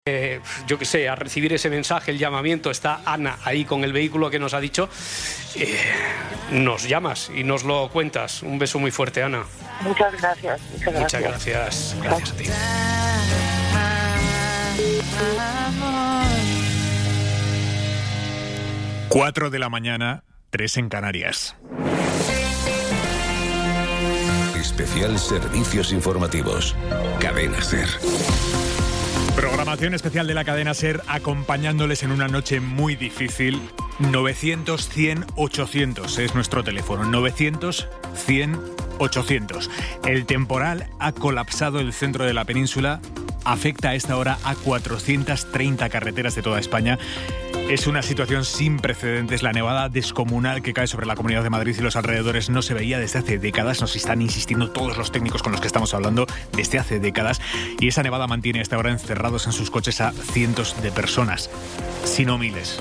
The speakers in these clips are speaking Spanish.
yo qué sé, a recibir ese mensaje, el llamamiento, está Ana ahí con el vehículo que nos ha dicho, nos llamas y nos lo cuentas. Un beso muy fuerte, Ana. Muchas gracias. Muchas gracias. Gracias a ti. 4 de la mañana, 3 en Canarias. Especial Servicios Informativos. Cadena SER. Programación especial de la cadena SER acompañándoles en una noche muy difícil. 900 100 800 es nuestro teléfono. 900 100 800. El temporal ha colapsado el centro de la península. Afecta a esta hora a 430 carreteras de toda España. Es una situación sin precedentes. La nevada descomunal que cae sobre la Comunidad de Madrid y los alrededores no se veía desde hace décadas. Nos están insistiendo todos los técnicos con los que estamos hablando desde hace décadas. Y esa nevada mantiene a esta hora encerrados en sus coches a cientos de personas, si no miles.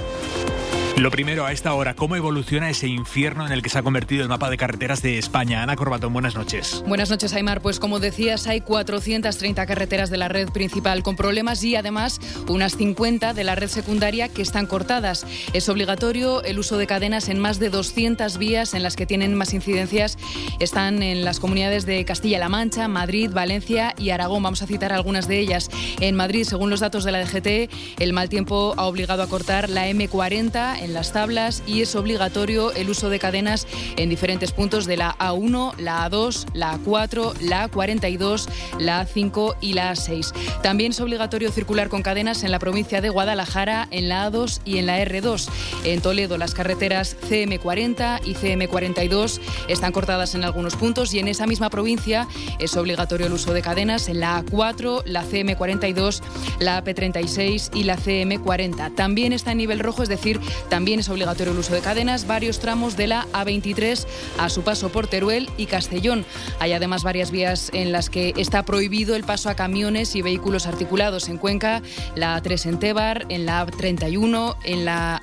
Lo primero, a esta hora, ¿cómo evoluciona ese infierno en el que se ha convertido el mapa de carreteras de España? Ana Corbatón, buenas noches. Buenas noches, Aimar. Pues como decías, hay 430 carreteras de la red principal con problemas y además unas 50 de la red secundaria que están cortadas. Es obligatorio el uso de cadenas en más de 200 vías en las que tienen más incidencias. Están en las comunidades de Castilla-La Mancha, Madrid, Valencia y Aragón. Vamos a citar algunas de ellas. En Madrid, según los datos de la DGT, el mal tiempo ha obligado a cortar la M40 en las tablas y es obligatorio el uso de cadenas en diferentes puntos de la A1, la A2, la A4, la A42, la A5 y la A6. También es obligatorio circular con cadenas en la provincia de Guadalajara, en la A2 y en la R2. En Toledo, las carreteras CM40 y CM42 están cortadas en algunos puntos y en esa misma provincia es obligatorio el uso de cadenas en la A4, la CM42, la AP36 y la CM40. También está en nivel rojo, es decir, también es obligatorio el uso de cadenas varios tramos de la A23 a su paso por Teruel y Castellón. Hay además varias vías en las que está prohibido el paso a camiones y vehículos articulados. En Cuenca, la A3 en Tébar, en la A31 en la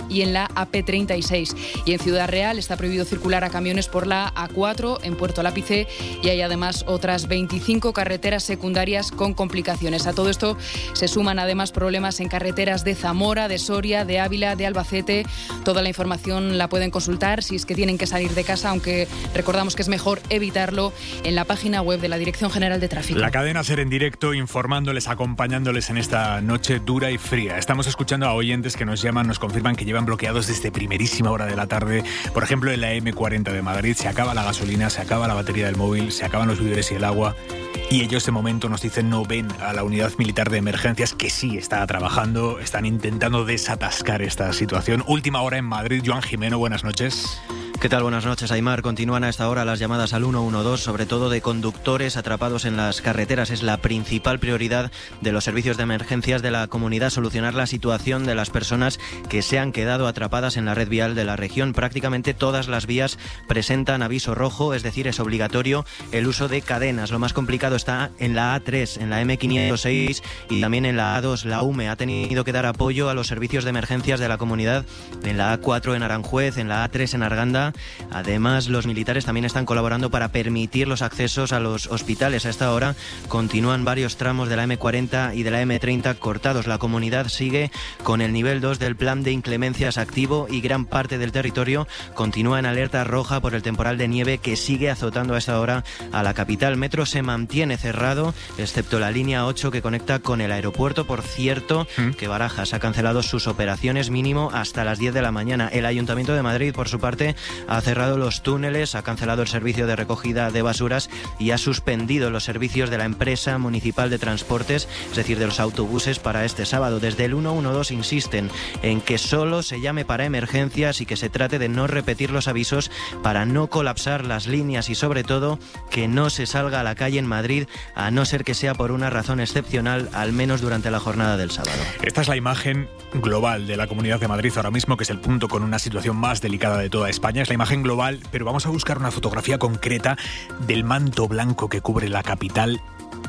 AP36. Y en Ciudad Real está prohibido circular a camiones por la A4 en Puerto Lápice y hay además otras 25 carreteras secundarias con complicaciones. A todo esto se suman además problemas en carreteras de Zamora, de Soria, de Ávila, de Albacete. Toda la información la pueden consultar si es que tienen que salir de casa, aunque recordamos que es mejor evitarlo en la página web de la Dirección General de Tráfico. La cadena SER en directo, informándoles, acompañándoles en esta noche dura y fría. Estamos escuchando a oyentes que nos llaman, nos confirman que llevan bloqueados desde primerísima hora de la tarde. Por ejemplo, en la M40 de Madrid se acaba la gasolina, se acaba la batería del móvil, se acaban los víveres y el agua. Y ellos de momento nos dicen no ven a la unidad militar de emergencias, que sí está trabajando, están intentando desatascar esta situación. Última hora en Madrid. Joan Jimeno, buenas noches. ¿Qué tal? Buenas noches, Aimar. Continúan a esta hora las llamadas al 112, sobre todo de conductores atrapados en las carreteras. Es la principal prioridad de los servicios de emergencias de la comunidad, solucionar la situación de las personas que se han quedado atrapadas en la red vial de la región. Prácticamente todas las vías presentan aviso rojo, es decir, es obligatorio el uso de cadenas. Lo más complicado está en la A3, en la M506 y también en la A2. La UME ha tenido que dar apoyo a los servicios de emergencias de la comunidad en la A4 en Aranjuez, en la A3 en Arganda. Además, los militares también están colaborando para permitir los accesos a los hospitales. A esta hora continúan varios tramos de la M40 y de la M30 cortados. La comunidad sigue con el nivel 2 del plan de inclemencias activo y gran parte del territorio continúa en alerta roja por el temporal de nieve que sigue azotando a esta hora a la capital. Metro se mantiene cerrado, excepto la línea 8 que conecta con el aeropuerto. Por cierto, que Barajas ha cancelado sus operaciones mínimo hasta las 10 de la mañana. El Ayuntamiento de Madrid, por su parte, ha cerrado los túneles, ha cancelado el servicio de recogida de basuras y ha suspendido los servicios de la empresa municipal de transportes, es decir, de los autobuses, para este sábado. Desde el 112 insisten en que solo se llame para emergencias y que se trate de no repetir los avisos para no colapsar las líneas y, sobre todo, que no se salga a la calle en Madrid, a no ser que sea por una razón excepcional, al menos durante la jornada del sábado. Esta es la imagen global de la Comunidad de Madrid ahora mismo, que es el punto con una situación más delicada de toda España. Es la imagen global, pero vamos a buscar una fotografía concreta del manto blanco que cubre la capital.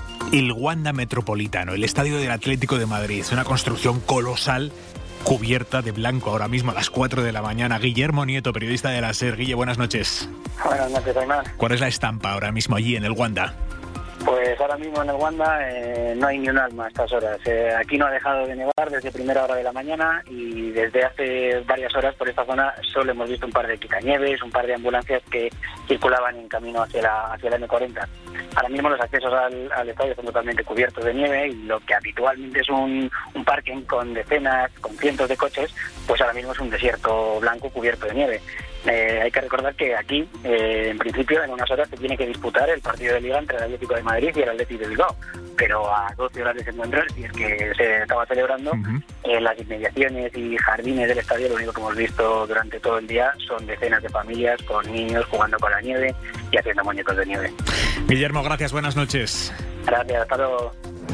El Wanda Metropolitano, el estadio del Atlético de Madrid, una construcción colosal cubierta de blanco ahora mismo a las 4 de la mañana. Guillermo Nieto, periodista de la SER. Guille, buenas noches. Buenas noches, Aimar. ¿Cuál es la estampa ahora mismo allí en el Wanda? Pues ahora mismo en el Wanda no hay ni un alma a estas horas. Aquí no ha dejado de nevar desde primera hora de la mañana y desde hace varias horas por esta zona solo hemos visto un par de quitanieves, un par de ambulancias que circulaban en camino hacia la M40. Ahora mismo los accesos al estadio están totalmente cubiertos de nieve y lo que habitualmente es un parking con decenas, con cientos de coches, pues ahora mismo es un desierto blanco cubierto de nieve. Hay que recordar que aquí, en principio, en unas horas se tiene que disputar el partido de Liga entre el Atlético de Madrid y el Atlético de Bilbao, pero a 12 horas de ese encuentro, y es que se estaba celebrando, las inmediaciones y jardines del estadio, lo único que hemos visto durante todo el día son decenas de familias con niños jugando con la nieve y haciendo muñecos de nieve. Guillermo, gracias, buenas noches. Gracias, hasta luego.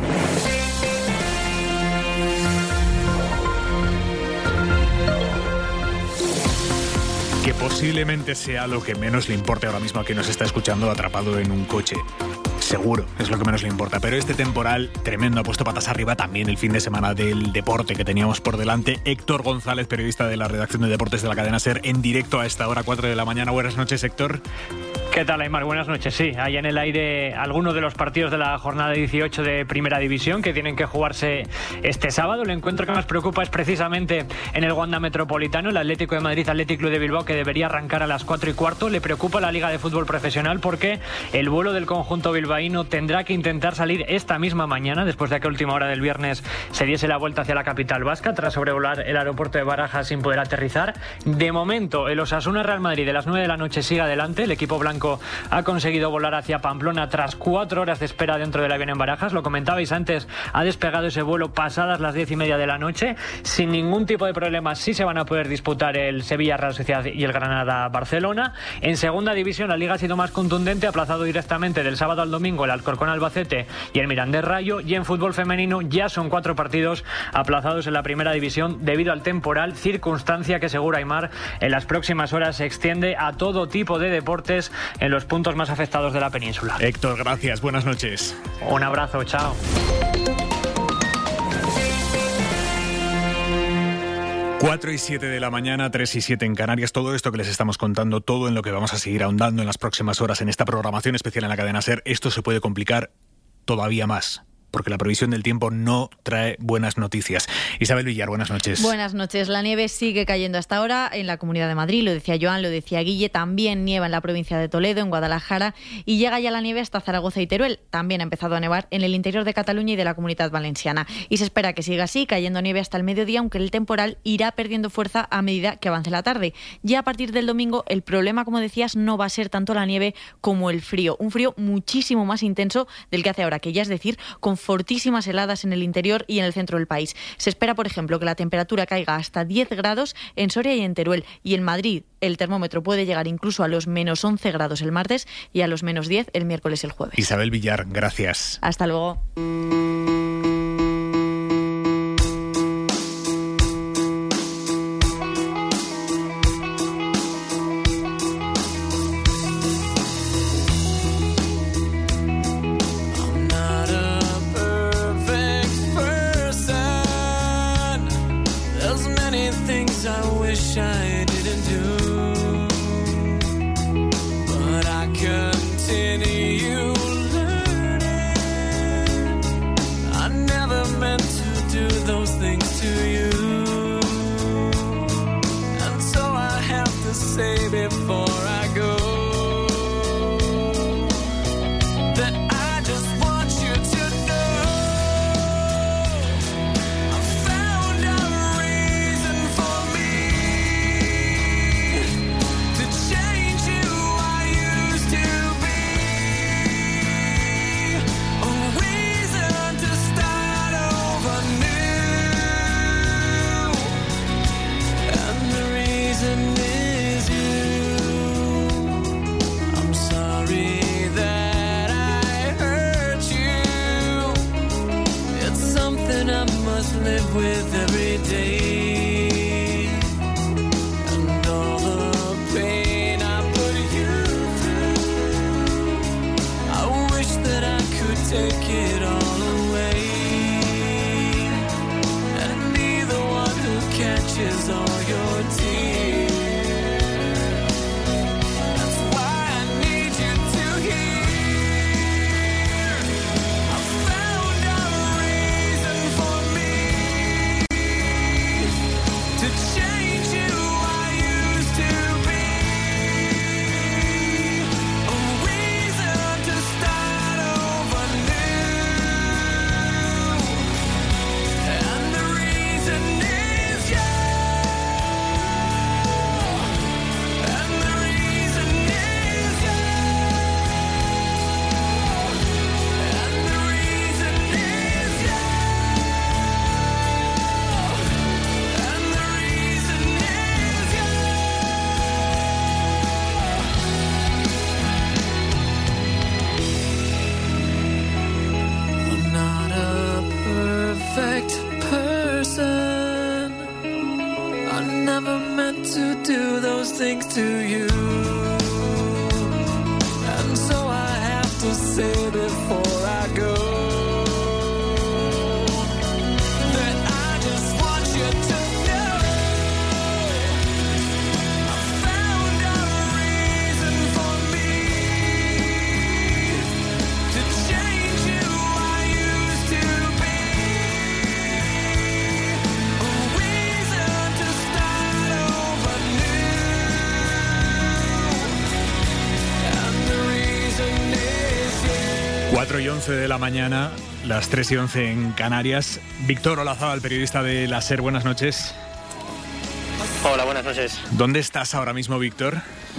Que posiblemente sea lo que menos le importe ahora mismo a quien nos está escuchando atrapado en un coche. Seguro, es lo que menos le importa. Pero este temporal tremendo ha puesto patas arriba también el fin de semana del deporte que teníamos por delante. Héctor González, periodista de la redacción de deportes de la cadena SER, en directo a esta hora, 4 de la mañana. Buenas noches, Héctor. ¿Qué tal, Aymar? Buenas noches. Sí, hay en el aire algunos de los partidos de la jornada 18 de Primera División que tienen que jugarse este sábado. El encuentro que más preocupa es precisamente en el Wanda Metropolitano, el Atlético de Madrid, Athletic Club de Bilbao, que debería arrancar a las 4:15. Le preocupa la Liga de Fútbol Profesional porque el vuelo del conjunto bilbaíno tendrá que intentar salir esta misma mañana, después de que a última hora del viernes se diese la vuelta hacia la capital vasca, tras sobrevolar el aeropuerto de Barajas sin poder aterrizar. De momento, el Osasuna Real Madrid de las 9 de la noche sigue adelante. El equipo blanco ha conseguido volar hacia Pamplona tras 4 horas de espera dentro del avión en Barajas. Lo comentabais antes, ha despegado ese vuelo pasadas las 10:30 de la noche. Sin ningún tipo de problemas sí se van a poder disputar el Sevilla Real Sociedad y el Granada Barcelona. En segunda división la Liga ha sido más contundente, ha aplazado directamente del sábado al domingo el Alcorcón Albacete y el Mirandés Rayo, y en fútbol femenino ya son 4 partidos aplazados en la primera división debido al temporal, circunstancia que, seguro Aymar, en las próximas horas se extiende a todo tipo de deportes en los puntos más afectados de la península. Héctor, gracias, buenas noches. Un abrazo, chao. 4:07 de la mañana, 3:07 en Canarias. Todo esto que les estamos contando, todo en lo que vamos a seguir ahondando en las próximas horas en esta programación especial en la cadena SER, esto se puede complicar todavía más, porque la previsión del tiempo no trae buenas noticias. Isabel Villar, buenas noches. Buenas noches. La nieve sigue cayendo hasta ahora en la Comunidad de Madrid, lo decía Joan, lo decía Guille, también nieva en la provincia de Toledo, en Guadalajara, y llega ya la nieve hasta Zaragoza y Teruel. También ha empezado a nevar en el interior de Cataluña y de la Comunidad Valenciana. Y se espera que siga así, cayendo nieve hasta el mediodía, aunque el temporal irá perdiendo fuerza a medida que avance la tarde. Ya a partir del domingo, el problema, como decías, no va a ser tanto la nieve como el frío. Un frío muchísimo más intenso del que hace ahora, que ya es decir, con fortísimas heladas en el interior y en el centro del país. Se espera, por ejemplo, que la temperatura caiga hasta 10 grados en Soria y en Teruel. Y en Madrid el termómetro puede llegar incluso a los menos 11 grados el martes y a los menos 10 el miércoles y el jueves. Isabel Villar, gracias. Hasta luego. never meant to do those things to you. And so I have to say before I go that I just want you to know I found a reason for me to change who I used to be. A reason to start over new. And the reason is you. 4:11 de la mañana, las 3:11 en Canarias. Víctor Olazábal, periodista de La SER, buenas noches. Hola, buenas noches. ¿Dónde estás ahora mismo, Víctor?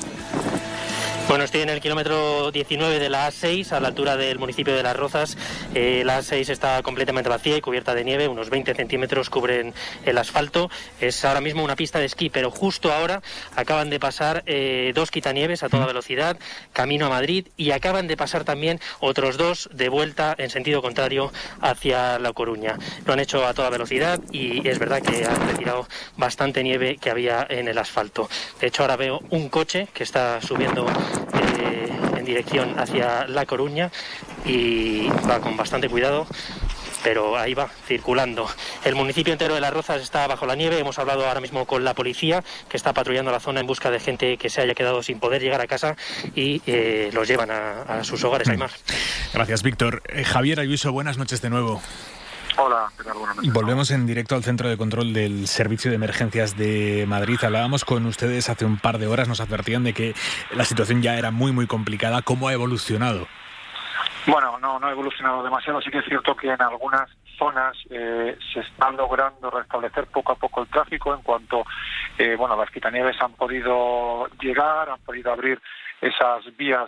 Bueno, estoy en el kilómetro 19 de la A6, a la altura del municipio de Las Rozas. La A6 está completamente vacía y cubierta de nieve, unos 20 centímetros cubren el asfalto. Es ahora mismo una pista de esquí, pero justo ahora acaban de pasar 2 quitanieves a toda velocidad, camino a Madrid, y acaban de pasar también otros 2 de vuelta en sentido contrario hacia La Coruña. Lo han hecho a toda velocidad y es verdad que han retirado bastante nieve que había en el asfalto. De hecho, ahora veo un coche que está subiendo en dirección hacia La Coruña y va con bastante cuidado, pero ahí va, circulando. El municipio entero de Las Rozas está bajo la nieve. Hemos hablado ahora mismo con la policía, que está patrullando la zona en busca de gente que se haya quedado sin poder llegar a casa y los llevan a sus hogares, Aymar. Gracias, Víctor. Javier Ayuso, buenas noches de nuevo. Hola, ¿qué tal? Buenas noches. Volvemos en directo al centro de control del Servicio de Emergencias de Madrid. Hablábamos con ustedes hace un par de horas, nos advertían de que la situación ya era muy, muy complicada. ¿Cómo ha evolucionado? Bueno, no ha evolucionado demasiado. Sí que es cierto que en algunas zonas se está logrando restablecer poco a poco el tráfico en cuanto, las quitanieves han podido llegar, han podido abrir esas vías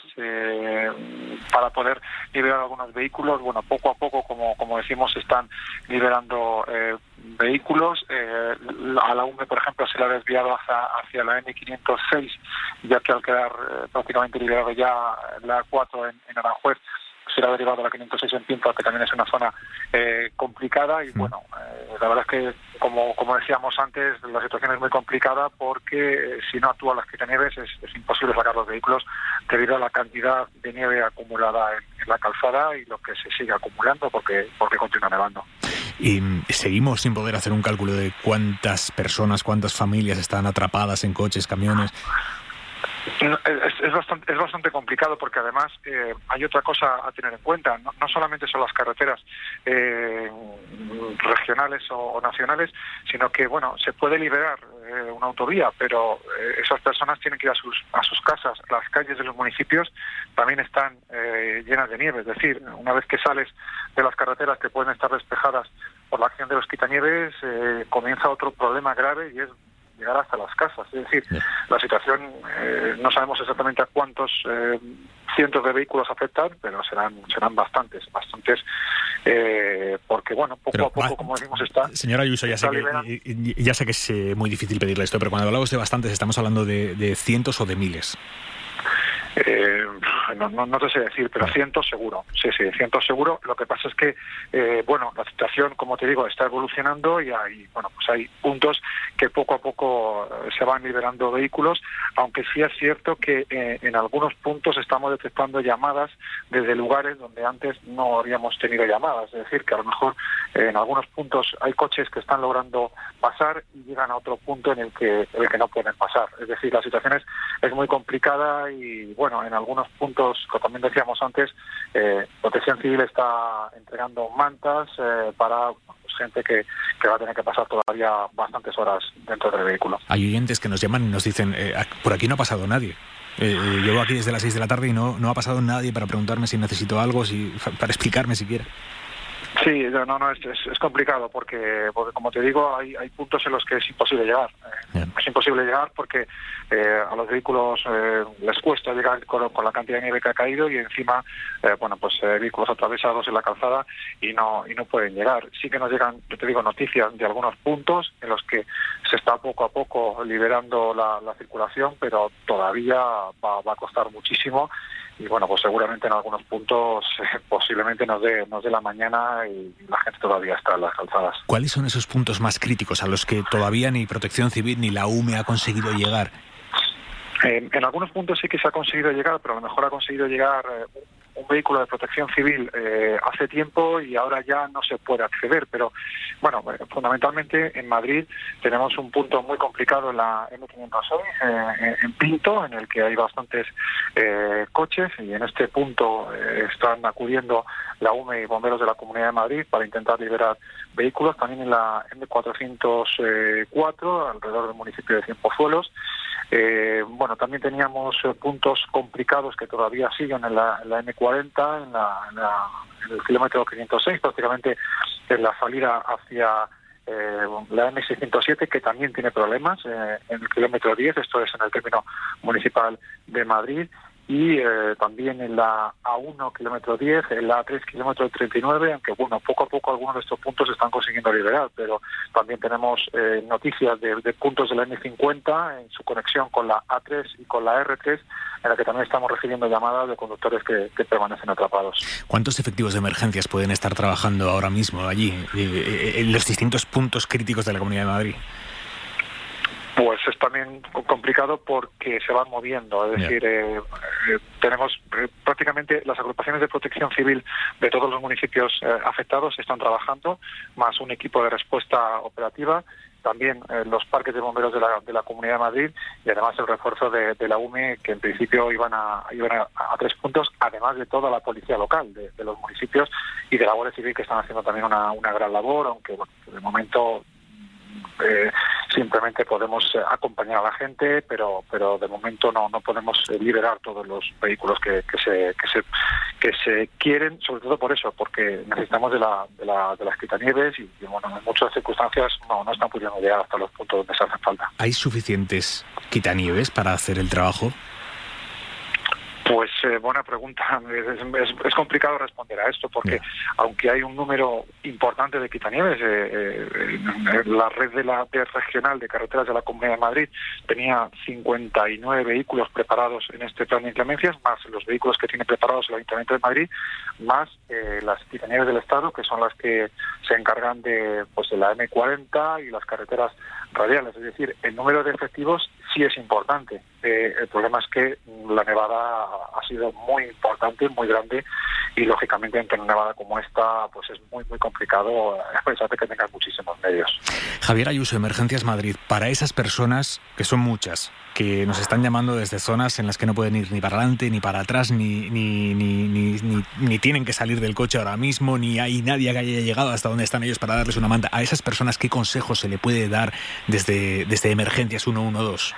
para poder liberar algunos vehículos. Bueno, poco a poco, como decimos, se están liberando vehículos. A la UME, por ejemplo, se le ha desviado hacia la N506, ya que al quedar prácticamente liberado ya la A4 en Aranjuez, se le ha derivado a la 506 en Pinto, que también es una zona complicada. Y bueno, la verdad es que, como decíamos antes, la situación es muy complicada porque si no actúan las quitanieves es imposible sacar los vehículos debido a la cantidad de nieve acumulada en la calzada y lo que se sigue acumulando porque continúa nevando. Y seguimos sin poder hacer un cálculo de cuántas personas, cuántas familias están atrapadas en coches, camiones. Es bastante complicado porque además hay otra cosa a tener en cuenta. No solamente son las carreteras regionales o nacionales, sino que se puede liberar una autovía, pero esas personas tienen que ir a sus casas. Las calles de los municipios también están llenas de nieve, es decir, una vez que sales de las carreteras que pueden estar despejadas por la acción de los quitanieves, comienza otro problema grave y es llegar hasta las casas. Es decir, la situación, no sabemos exactamente a cuántos cientos de vehículos afectan, pero serán bastantes, porque poco a poco, como decimos, está... Señora Ayuso, ya sé que es muy difícil pedirle esto, pero cuando hablamos de bastantes, ¿estamos hablando de cientos o de miles? No te sé decir, pero cientos seguro. Sí, cientos seguro. Lo que pasa es que, la situación, como te digo, está evolucionando y hay puntos que poco a poco se van liberando vehículos, aunque sí es cierto que en algunos puntos estamos detectando llamadas desde lugares donde antes no habíamos tenido llamadas. Es decir, que a lo mejor en algunos puntos hay coches que están logrando pasar y llegan a otro punto en el que no pueden pasar. Es decir, la situación es muy complicada y, en algunos puntos, como también decíamos antes, Protección Civil está entregando mantas para gente que va a tener que pasar todavía bastantes horas dentro del vehículo. Hay oyentes que nos llaman y nos dicen, por aquí no ha pasado nadie. Llevo aquí desde las 6 de la tarde y no ha pasado nadie para preguntarme si necesito algo, para explicarme siquiera. Sí, es complicado porque como te digo, hay puntos en los que es imposible llegar. Es imposible llegar porque a los vehículos les cuesta llegar con la cantidad de nieve que ha caído y encima, vehículos atravesados en la calzada y no pueden llegar. Sí que nos llegan, yo te digo, noticias de algunos puntos en los que se está poco a poco liberando la circulación, pero todavía va a costar muchísimo. bueno, pues seguramente en algunos puntos posiblemente nos dé la mañana y la gente todavía está en las calzadas. ¿Cuáles son esos puntos más críticos a los que todavía ni Protección Civil ni la UME ha conseguido llegar? En algunos puntos sí que se ha conseguido llegar, pero a lo mejor ha conseguido llegar un vehículo de Protección Civil hace tiempo y ahora ya no se puede acceder. Pero bueno, fundamentalmente en Madrid tenemos un punto muy complicado en la M506, en Pinto, en el que hay bastantes coches, y en este punto están acudiendo la UME y bomberos de la Comunidad de Madrid para intentar liberar vehículos. También en la M404, alrededor del municipio de Cienpozuelos. Bueno, también teníamos puntos complicados que todavía siguen en la M40, en el kilómetro 506, prácticamente en la salida hacia la M607, que también tiene problemas, en el kilómetro 10, esto es en el término municipal de Madrid, y también en la A1 kilómetro 10, en la A3 kilómetro 39, aunque bueno, poco a poco algunos de estos puntos se están consiguiendo liberar, pero también tenemos noticias de puntos de la M50 en su conexión con la A3 y con la R3, en la que también estamos recibiendo llamadas de conductores que permanecen atrapados. ¿Cuántos efectivos de emergencias pueden estar trabajando ahora mismo allí, en los distintos puntos críticos de la Comunidad de Madrid? Pues es también complicado porque se van moviendo, es decir, tenemos prácticamente las agrupaciones de Protección Civil de todos los municipios afectados están trabajando, más un equipo de respuesta operativa, también los parques de bomberos de la Comunidad de Madrid y además el refuerzo de la UME, que en principio iban a 3 puntos, además de toda la policía local de los municipios y de la Guardia Civil, que están haciendo también una gran labor, aunque bueno, de momento simplemente podemos acompañar a la gente, pero de momento no podemos liberar todos los vehículos que se quieren, sobre todo por eso, porque necesitamos de las quitanieves y bueno, en muchas circunstancias no están pudiendo llegar hasta los puntos donde se hacen falta. ¿Hay suficientes quitanieves para hacer el trabajo? Pues buena pregunta. Es complicado responder a esto porque aunque hay un número importante de quitanieves, la red de regional de carreteras de la Comunidad de Madrid tenía 59 vehículos preparados en este plan de inclemencias, más los vehículos que tiene preparados el Ayuntamiento de Madrid, más las quitanieves del Estado, que son las que se encargan de la M40 y las carreteras radiales. Es decir, el número de efectivos sí es importante. El problema es que la nevada ha sido muy importante, muy grande, y lógicamente entre una nevada como esta pues es muy complicado, a pesar de que tengan muchísimos medios. Javier Ayuso, Emergencias Madrid, para esas personas, que son muchas, que nos están llamando desde zonas en las que no pueden ir ni para adelante ni para atrás, ni tienen que salir del coche ahora mismo, ni hay nadie que haya llegado hasta donde están ellos para darles una manta, a esas personas, ¿qué consejos se le puede dar desde Emergencias 112?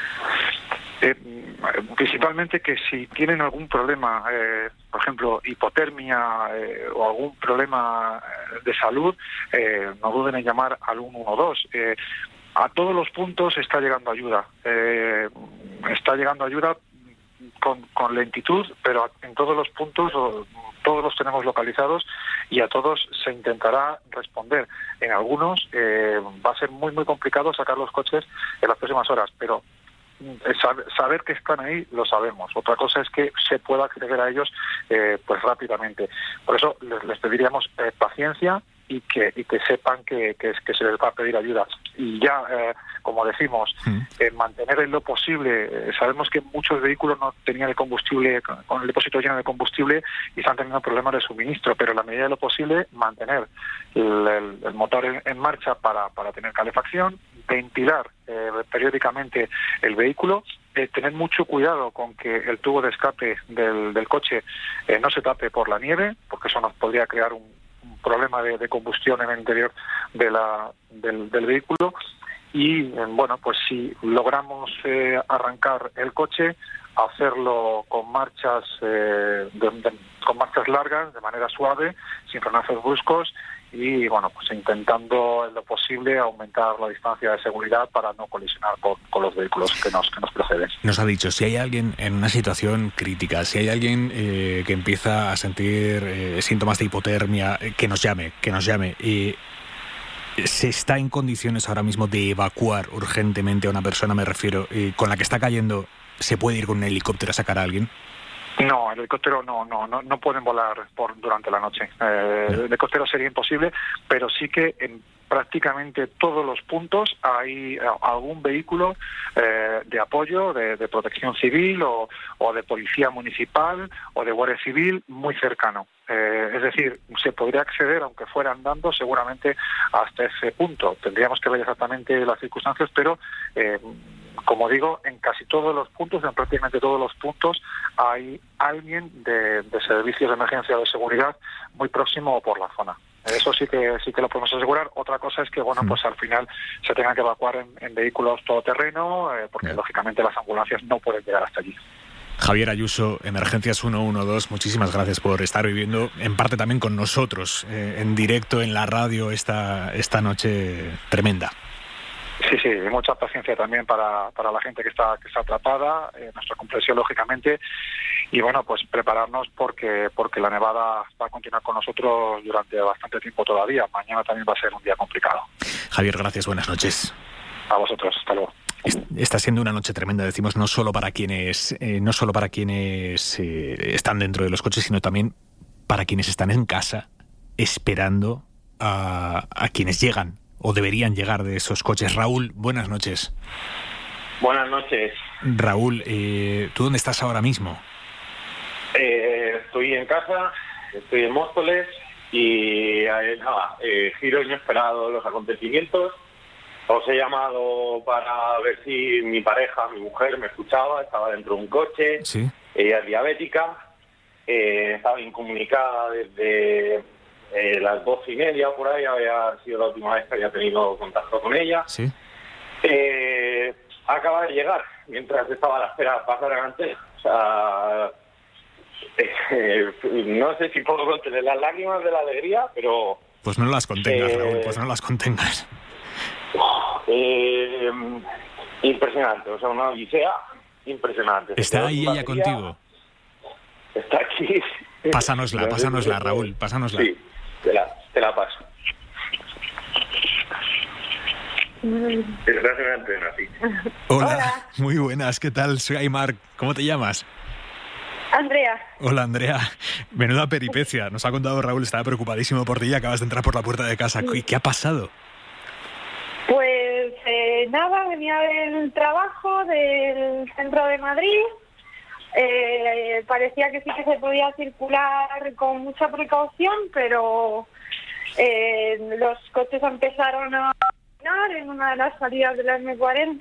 Principalmente que si tienen algún problema, por ejemplo, hipotermia o algún problema de salud, no duden en llamar al 112. A todos los puntos está llegando ayuda. Está llegando ayuda con lentitud, pero en todos los puntos todos los tenemos localizados y a todos se intentará responder. En algunos va a ser muy complicado sacar los coches en las próximas horas, pero saber que están ahí lo sabemos. Otra cosa es que se pueda acceder a ellos pues rápidamente. Por eso les pediríamos paciencia y que sepan que se les va a pedir ayuda. Y ya, como decimos, mantener en lo posible. Sabemos que muchos vehículos no tenían el combustible, con el depósito lleno de combustible, y están teniendo problemas de suministro, pero en la medida de lo posible mantener el motor en marcha para tener calefacción, ventilar periódicamente el vehículo, tener mucho cuidado con que el tubo de escape del coche no se tape por la nieve, porque eso nos podría crear un problema de combustión en el interior del vehículo. Y bueno, pues si logramos arrancar el coche, hacerlo con marchas largas, de manera suave, sin frenazos bruscos, y bueno, pues intentando en lo posible aumentar la distancia de seguridad para no colisionar con los vehículos que nos preceden. Nos ha dicho, si hay alguien en una situación crítica, si hay alguien que empieza a sentir síntomas de hipotermia, que nos llame. ¿Se está en condiciones ahora mismo de evacuar urgentemente a una persona, me refiero, con la que está cayendo? ¿Se puede ir con un helicóptero a sacar a alguien? No, el helicóptero no pueden volar durante la noche. El helicóptero sería imposible, pero sí que en prácticamente todos los puntos hay algún vehículo de apoyo, de protección civil o de policía municipal o de guardia civil muy cercano. Es decir, se podría acceder, aunque fuera andando, seguramente hasta ese punto. Tendríamos que ver exactamente las circunstancias, pero como digo, en casi todos los puntos, en prácticamente todos los puntos, hay alguien de servicios de emergencia o de seguridad muy próximo por la zona. Eso sí que lo podemos asegurar. Otra cosa es que, pues al final se tengan que evacuar en vehículos todoterreno, porque lógicamente las ambulancias no pueden llegar hasta allí. Javier Ayuso, Emergencias 112, muchísimas gracias por estar viviendo, en parte también con nosotros, en directo en la radio esta noche tremenda. Sí, mucha paciencia también para la gente que está atrapada, nuestra comprensión lógicamente, y pues prepararnos porque la nevada va a continuar con nosotros durante bastante tiempo todavía. Mañana también va a ser un día complicado. Javier, gracias, buenas noches. A vosotros, hasta luego. Está siendo una noche tremenda, decimos, no solo para quienes están dentro de los coches, sino también para quienes están en casa esperando a quienes llegan o deberían llegar de esos coches. Raúl, buenas noches. Buenas noches. Raúl, ¿tú dónde estás ahora mismo? Estoy en casa, estoy en Móstoles y giro inesperado los acontecimientos. Os he llamado para ver si mi pareja, mi mujer, me escuchaba. Estaba dentro de un coche. Sí. Ella es diabética. Estaba incomunicada desde las 12:30 por ahí. Había sido la última vez que había tenido contacto con ella. Sí. Acaba de llegar mientras estaba a la espera de pasar adelante. O sea, no sé si puedo contener las lágrimas de la alegría, pero... Pues no las contengas, Raúl, pues no las contengas. Impresionante, o sea, una odisea impresionante. ¿Está ahí ella contigo? Está aquí. Pásanosla, Raúl, pásanosla. Sí, te la paso. Estás en antena, sí. Hola, muy buenas, ¿qué tal? Soy Aymar, ¿cómo te llamas? Andrea. Hola, Andrea. Menuda peripecia. Nos ha contado Raúl, estaba preocupadísimo por ti y acabas de entrar por la puerta de casa. ¿Y qué ha pasado? Pues nada, venía del trabajo del centro de Madrid. Parecía que sí que se podía circular con mucha precaución, pero los coches empezaron a frenar en una de las salidas de la M40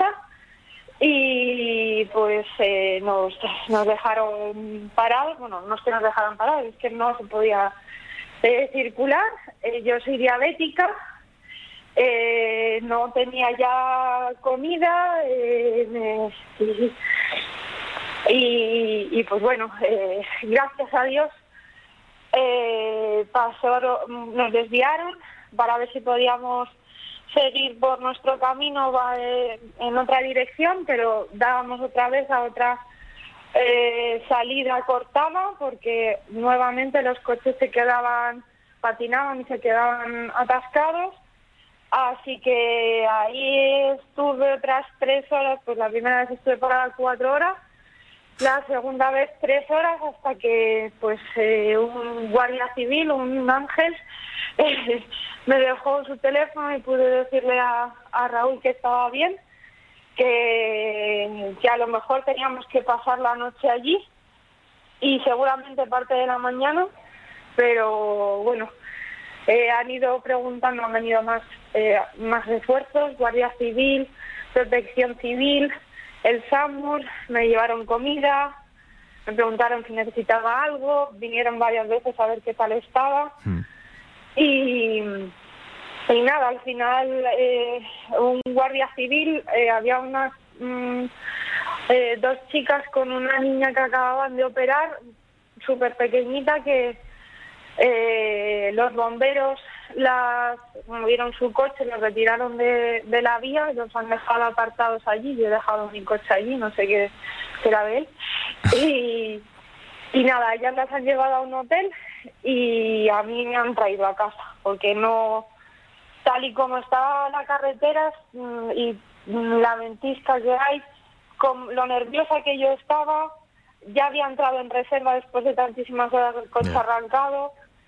y pues nos dejaron parados. Bueno, no es que nos dejaran parados, es que no se podía circular. Yo soy diabética. No tenía ya comida y pues bueno, gracias a Dios nos desviaron para ver si podíamos seguir por nuestro camino en otra dirección, pero dábamos otra vez a otra salida cortada porque nuevamente los coches patinaban y se quedaban atascados. Así que ahí estuve otras 3 horas, pues la primera vez estuve parada 4 horas, la segunda vez 3 horas, hasta que pues un guardia civil, un ángel, me dejó su teléfono y pude decirle a Raúl que estaba bien, que a lo mejor teníamos que pasar la noche allí y seguramente parte de la mañana, pero bueno, han ido preguntando, han venido más refuerzos, Guardia Civil, Protección Civil, el SAMUR, me llevaron comida, me preguntaron si necesitaba algo, vinieron varias veces a ver qué tal estaba. Y nada, al final un Guardia Civil, había unas 2 chicas con una niña que acababan de operar, súper pequeñita, que los bomberos las movieron su coche, los retiraron de la vía y los han dejado apartados allí. Yo he dejado mi coche allí, no sé qué era de él. Y nada, ellas las han llevado a un hotel y a mí me han traído a casa, porque no, tal y como estaba la carretera y la ventisca que hay, con lo nerviosa que yo estaba, ya había entrado en reserva después de tantísimas horas del coche arrancado.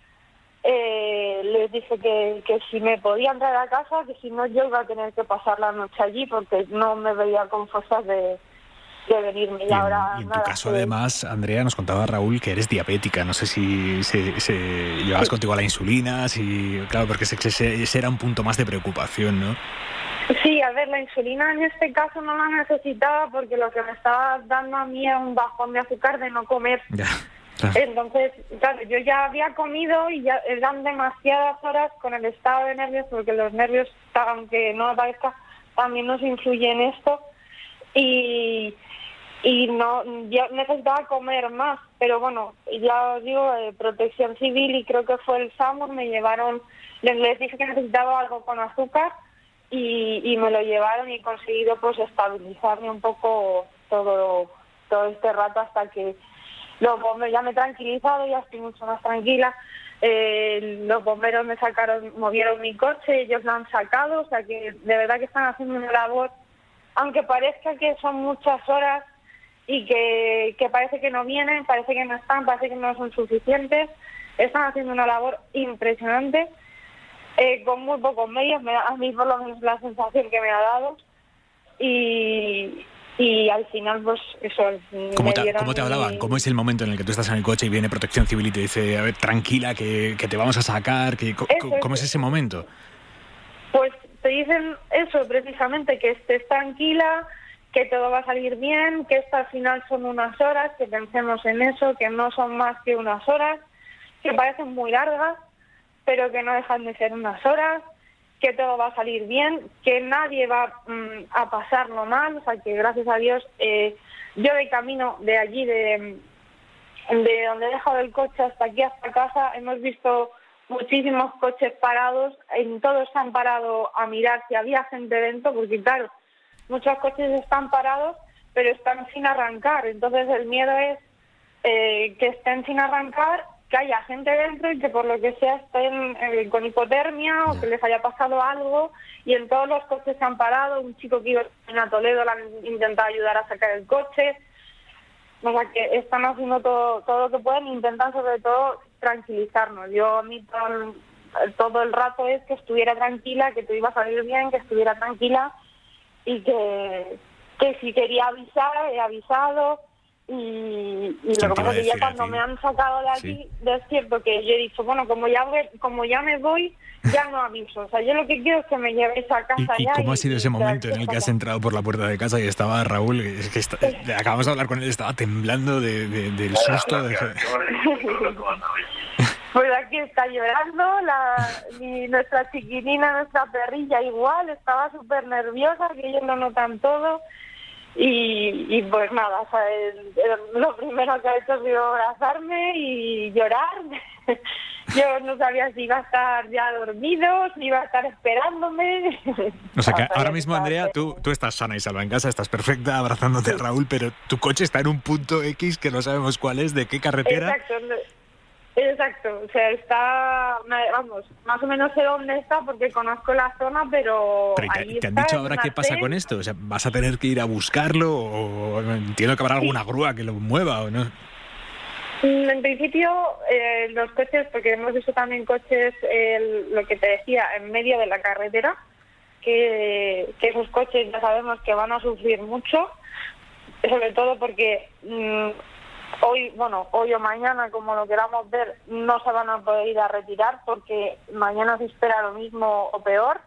Les dije que si me podía entrar a casa, que si no yo iba a tener que pasar la noche allí porque no me veía con fuerzas de venirme. Y ahora, y en nada, tu caso, además, Andrea, nos contaba Raúl que eres diabética. No sé si llevabas contigo la insulina, claro, porque ese era un punto más de preocupación, ¿no? Sí, a ver, la insulina en este caso no la necesitaba porque lo que me estaba dando a mí era un bajón de azúcar de no comer. Ya, claro. Entonces, claro, yo ya había comido y ya eran demasiadas horas con el estado de nervios, porque los nervios, aunque no me parezca, también nos influyen en esto. Y no, ya necesitaba comer más, pero bueno, ya os digo, Protección Civil y creo que fue el SAMUR, me llevaron, les dije que necesitaba algo con azúcar y me lo llevaron y he conseguido pues estabilizarme un poco todo este rato hasta que los bomberos, ya me he tranquilizado, ya estoy mucho más tranquila. Los bomberos movieron mi coche, ellos lo han sacado, o sea que de verdad que están haciendo una labor, aunque parezca que son muchas horas y que parece que no vienen, parece que no están, parece que no son suficientes, están haciendo una labor impresionante con muy pocos medios, a mí por lo menos la sensación que me ha dado y al final pues eso. ¿Cómo te hablaban? ¿Cómo es el momento en el que tú estás en el coche y viene Protección Civil y te dice, a ver, tranquila, que te vamos a sacar? ¿Cómo es ese momento? Pues te dicen eso precisamente, que estés tranquila, que todo va a salir bien, que esto al final son unas horas, que pensemos en eso, que no son más que unas horas, que parecen muy largas, pero que no dejan de ser unas horas, que todo va a salir bien, que nadie va a pasarlo mal, o sea que gracias a Dios yo de camino de allí, de donde he dejado el coche hasta aquí, hasta casa, hemos visto muchísimos coches parados, en todos se han parado a mirar si había gente dentro, porque claro, muchos coches están parados, pero están sin arrancar, entonces el miedo es que estén sin arrancar, que haya gente dentro y que por lo que sea estén con hipotermia o que les haya pasado algo, y en todos los coches se han parado. Un chico que iba a Toledo le han intentado ayudar a sacar el coche, o sea que están haciendo todo lo que pueden, intentan sobre todo tranquilizarnos. Yo a mí todo el rato es que estuviera tranquila, que todo iba a salir bien, que estuviera tranquila y que si quería avisar, he avisado. Y lo que pasa es que ya cuando me han sacado de aquí, es cierto que yo he dicho, bueno, como ya me voy, ya no aviso. O sea, yo lo que quiero es que me llevéis a casa ya. ¿Y cómo ha sido ese momento en el que has entrado por la puerta de casa y estaba Raúl? Es que acabamos de hablar con él, estaba temblando del susto. Pues aquí está llorando, nuestra chiquinina, nuestra perrilla igual, estaba súper nerviosa, que ellos lo notan todo. Y pues nada, o sea, lo primero que ha hecho ha sido abrazarme y llorar. Yo no sabía si iba a estar ya dormido, si iba a estar esperándome. O sea que ahora mismo, Andrea, tú estás sana y salva en casa, estás perfecta abrazándote a Raúl, pero tu coche está en un punto X que no sabemos cuál es, de qué carretera. Exacto, o sea, está, vamos, más o menos sé dónde está porque conozco la zona, pero ¿te han dicho ahora qué pasa con esto? O sea, ¿vas a tener que ir a buscarlo o entiendo que habrá alguna grúa que lo mueva o no? En principio, los coches, porque hemos visto también coches, lo que te decía, en medio de la carretera, que esos coches ya sabemos que van a sufrir mucho, sobre todo porque hoy o mañana, como lo queramos ver, no se van a poder ir a retirar porque mañana se espera lo mismo o peor,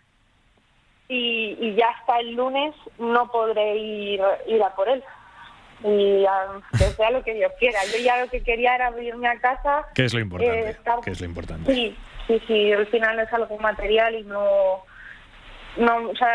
y ya hasta el lunes no podré ir a por él. Y que sea lo que Dios quiera. Yo ya lo que quería era irme a casa. ¿Qué es lo importante? ¿Qué es lo importante? Sí, al final es algo material y no, o sea,